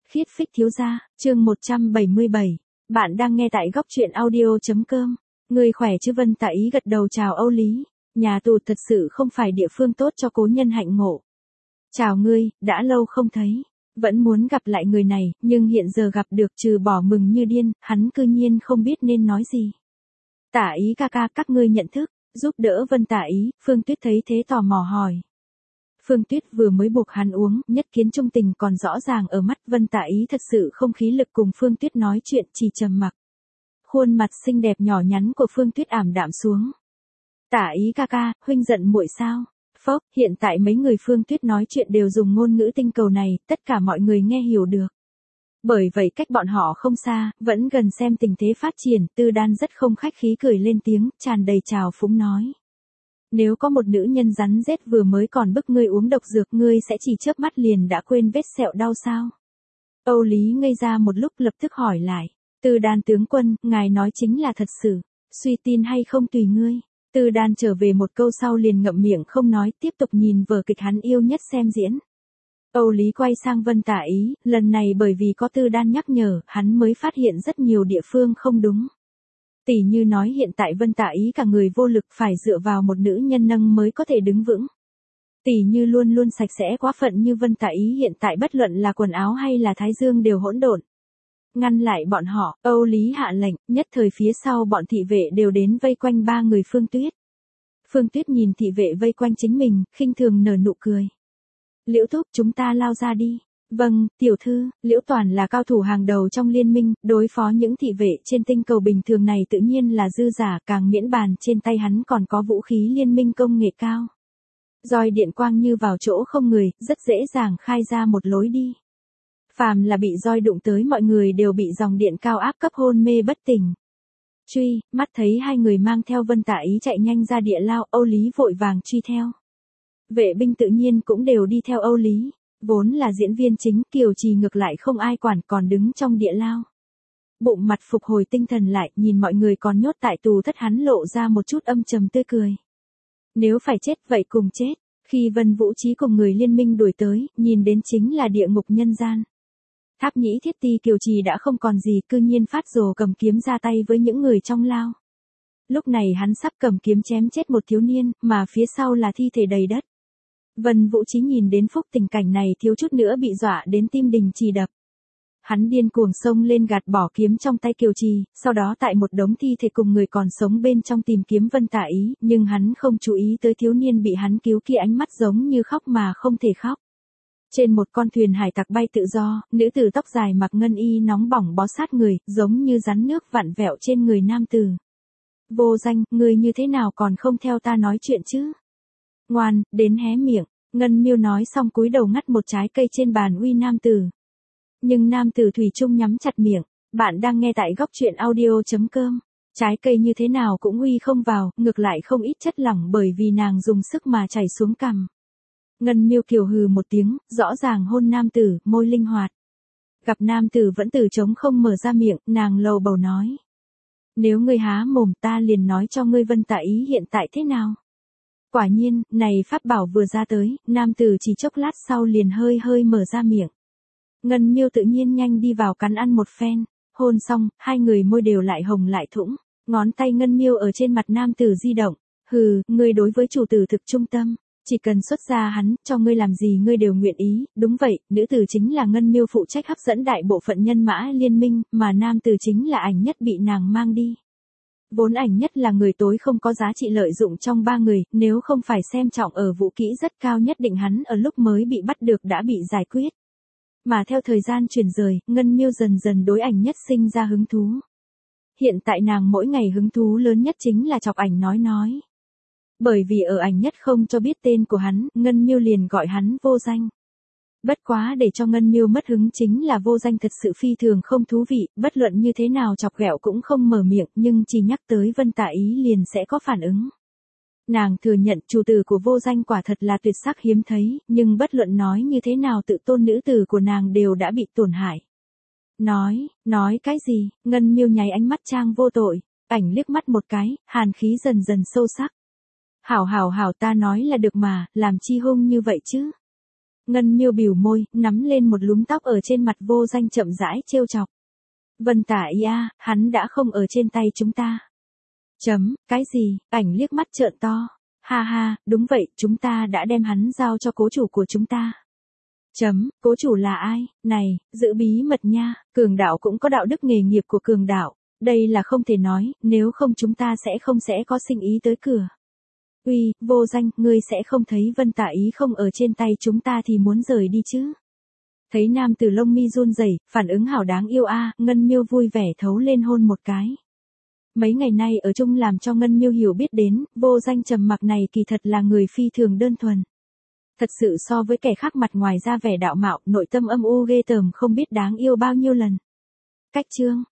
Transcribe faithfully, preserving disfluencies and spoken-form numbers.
Khiết phích thiếu gia, chương một trăm bảy mươi bảy. Bạn đang nghe tại góc truyện audio.com. Người khỏe chứ? Vân Tạ Ý gật đầu chào Âu Lý. Nhà tù thật sự không phải địa phương tốt cho cố nhân hạnh ngộ. Chào ngươi, đã lâu không thấy. Vẫn muốn gặp lại người này, nhưng hiện giờ gặp được trừ bỏ mừng như điên, hắn cư nhiên không biết nên nói gì. Tạ Ý ca ca, các ngươi nhận thức, giúp đỡ Vân Tạ Ý. Phương Tuyết thấy thế tò mò hỏi. Phương Tuyết vừa mới buộc hắn uống, nhất kiến trung tình còn rõ ràng ở mắt. Vân Tạ Ý thật sự không khí lực cùng Phương Tuyết nói chuyện, chỉ trầm mặc. Khuôn mặt xinh đẹp nhỏ nhắn của Phương Tuyết ảm đạm xuống. Tạ Ý ca ca, huynh giận muội sao? Phốc, hiện tại mấy người Phương Tuyết nói chuyện đều dùng ngôn ngữ tinh cầu này, tất cả mọi người nghe hiểu được. Bởi vậy cách bọn họ không xa, vẫn gần xem tình thế phát triển. Tư Đan rất không khách khí cười lên tiếng, tràn đầy trào phúng nói. Nếu có một nữ nhân rắn rết vừa mới còn bức ngươi uống độc dược, ngươi sẽ chỉ chớp mắt liền đã quên vết sẹo đau sao? Âu Lý ngây ra một lúc lập tức hỏi lại. Tư Đan tướng quân, ngài nói chính là thật sự, suy tin hay không tùy ngươi. Tư Đan trở về một câu sau liền ngậm miệng không nói, tiếp tục nhìn vở kịch hắn yêu nhất xem diễn. Âu Lý quay sang Vân Tạ Ý, lần này bởi vì có Tư Đan nhắc nhở, hắn mới phát hiện rất nhiều địa phương không đúng. Tỷ như nói hiện tại Vân Tạ Ý cả người vô lực, phải dựa vào một nữ nhân nâng mới có thể đứng vững. Tỷ như luôn luôn sạch sẽ quá phận như Vân Tạ Ý hiện tại bất luận là quần áo hay là thái dương đều hỗn độn. Ngăn lại bọn họ, Âu Lý hạ lệnh, nhất thời phía sau bọn thị vệ đều đến vây quanh ba người Phương Tuyết. Phương Tuyết nhìn thị vệ vây quanh chính mình, khinh thường nở nụ cười. Liễu thúc, chúng ta lao ra đi. Vâng, tiểu thư. Liễu Toàn là cao thủ hàng đầu trong liên minh, đối phó những thị vệ trên tinh cầu bình thường này tự nhiên là dư giả, càng miễn bàn trên tay hắn còn có vũ khí liên minh công nghệ cao. Roi điện quang như vào chỗ không người, rất dễ dàng khai ra một lối đi. Phàm là bị roi đụng tới mọi người đều bị dòng điện cao áp cấp hôn mê bất tỉnh. Truy, mắt thấy hai người mang theo Vân Tạ Ý chạy nhanh ra địa lao, Âu Lý vội vàng truy theo. Vệ binh tự nhiên cũng đều đi theo Âu Lý. Vốn là diễn viên chính, Kiều Trì ngược lại không ai quản, còn đứng trong địa lao. Bụng mặt phục hồi tinh thần lại, nhìn mọi người còn nhốt tại tù thất, hắn lộ ra một chút âm trầm tươi cười. Nếu phải chết vậy cùng chết. Khi Vân Vũ Trí cùng người liên minh đuổi tới, nhìn đến chính là địa ngục nhân gian. Tháp Nhĩ Thiết Ti Kiều Trì đã không còn gì, cư nhiên phát rồ cầm kiếm ra tay với những người trong lao. Lúc này hắn sắp cầm kiếm chém chết một thiếu niên, mà phía sau là thi thể đầy đất. Vân Vũ Trí nhìn đến phúc tình cảnh này thiếu chút nữa bị dọa đến tim đình chỉ đập. Hắn điên cuồng xông lên gạt bỏ kiếm trong tay Kiều Trì, sau đó tại một đống thi thể cùng người còn sống bên trong tìm kiếm Vân Tạ Ý, nhưng hắn không chú ý tới thiếu niên bị hắn cứu kia ánh mắt giống như khóc mà không thể khóc. Trên một con thuyền hải tặc bay tự do, nữ tử tóc dài mặc ngân y nóng bỏng bó sát người, giống như rắn nước vặn vẹo trên người nam tử. Vô Danh, người như thế nào còn không theo ta nói chuyện chứ? Ngoan, đến hé miệng. Ngân Miêu nói xong cúi đầu ngắt một trái cây trên bàn uy nam tử. Nhưng nam tử thủy chung nhắm chặt miệng. Bạn đang nghe tại góc truyện audio.com. Trái cây như thế nào cũng uy không vào, ngược lại không ít chất lỏng bởi vì nàng dùng sức mà chảy xuống cằm. Ngân Miêu kiều hừ một tiếng, rõ ràng hôn nam tử, môi linh hoạt. Gặp nam tử vẫn từ trống không mở ra miệng, nàng lầu bầu nói. Nếu ngươi há mồm ta liền nói cho ngươi Vân Tạ Ý hiện tại thế nào. Quả nhiên, này pháp bảo vừa ra tới, nam tử chỉ chốc lát sau liền hơi hơi mở ra miệng. Ngân Miêu tự nhiên nhanh đi vào cắn ăn một phen, hôn xong, hai người môi đều lại hồng lại thũng, ngón tay Ngân Miêu ở trên mặt nam tử di động. Hừ, ngươi đối với chủ tử thực trung tâm, chỉ cần xuất ra hắn, cho ngươi làm gì ngươi đều nguyện ý. Đúng vậy, nữ tử chính là Ngân Miêu phụ trách hấp dẫn đại bộ phận nhân mã liên minh, mà nam tử chính là Ảnh Nhất bị nàng mang đi. Vốn Ảnh Nhất là người tối không có giá trị lợi dụng trong ba người, nếu không phải xem trọng ở vũ kỹ rất cao nhất định hắn ở lúc mới bị bắt được đã bị giải quyết. Mà theo thời gian chuyển rời, Ngân Miêu dần dần đối Ảnh Nhất sinh ra hứng thú. Hiện tại nàng mỗi ngày hứng thú lớn nhất chính là chọc Ảnh nói nói. Bởi vì ở Ảnh Nhất không cho biết tên của hắn, Ngân Miêu liền gọi hắn Vô Danh. Bất quá để cho Ngân Miêu mất hứng chính là Vô Danh thật sự phi thường không thú vị, bất luận như thế nào chọc ghẹo cũng không mở miệng, nhưng chỉ nhắc tới Vân Tạ Ý liền sẽ có phản ứng. Nàng thừa nhận chủ tử của Vô Danh quả thật là tuyệt sắc hiếm thấy, nhưng bất luận nói như thế nào tự tôn nữ tử của nàng đều đã bị tổn hại. Nói, nói cái gì? Ngân Miêu nháy ánh mắt trang vô tội, Ảnh liếc mắt một cái, hàn khí dần dần sâu sắc. Hảo hảo hảo ta nói là được mà, làm chi hung như vậy chứ? Ngân Miêu bỉu môi, nắm lên một lúm tóc ở trên mặt Vô Danh chậm rãi trêu chọc. Vân Tả Ý a, hắn đã không ở trên tay chúng ta. Chấm, cái gì, ảnh liếc mắt trợn to. Ha ha, đúng vậy, chúng ta đã đem hắn giao cho cố chủ của chúng ta. Chấm, cố chủ là ai, này, giữ bí mật nha, cường đạo cũng có đạo đức nghề nghiệp của cường đạo, đây là không thể nói, nếu không chúng ta sẽ không sẽ có sinh ý tới cửa. Uy, Vô Danh, ngươi sẽ không thấy Vân Tả Ý không ở trên tay chúng ta thì muốn rời đi chứ. Thấy nam tử lông mi run rẩy, phản ứng hảo đáng yêu a, Ngân Miêu vui vẻ thấu lên hôn một cái. Mấy ngày nay ở chung làm cho Ngân Miêu hiểu biết đến, Vô Danh trầm mặc này kỳ thật là người phi thường đơn thuần. Thật sự so với kẻ khác mặt ngoài ra vẻ đạo mạo, nội tâm âm u ghê tởm không biết đáng yêu bao nhiêu lần. Cách chương